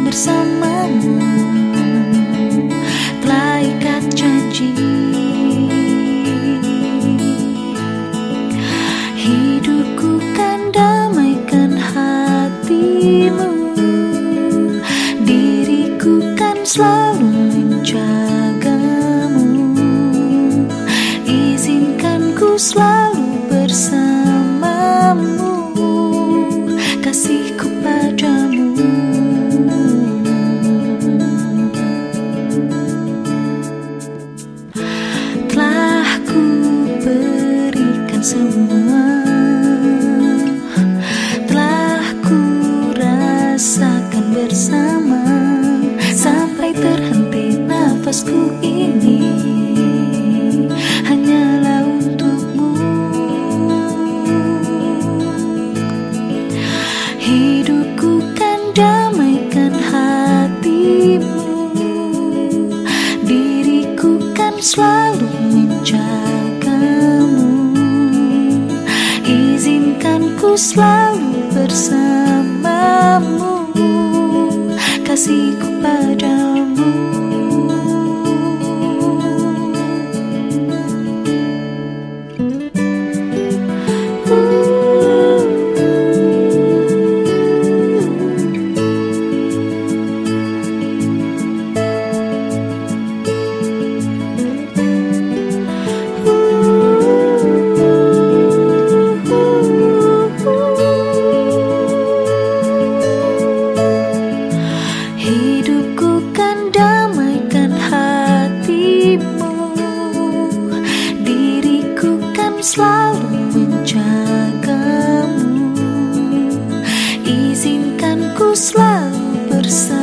bersamamu, telah ikat janji. Hidupku kan damaikan hatimu, diriku kan selalu menjagamu. Izinkan ku selalu bersamamu, kasihku padamu. Telah ku berikan semua, telah ku rasakan bersama, sampai terhenti nafasku ini hanyalah untukmu. Hidupku kan damaikan hatimu, diriku kan selalu menjagamu. Izinkan ku selalu bersamamu, kasihku padamu. Hidupku kan damaikan hatimu, diriku kan selalu menjagamu. Izinkan ku selalu bersamamu,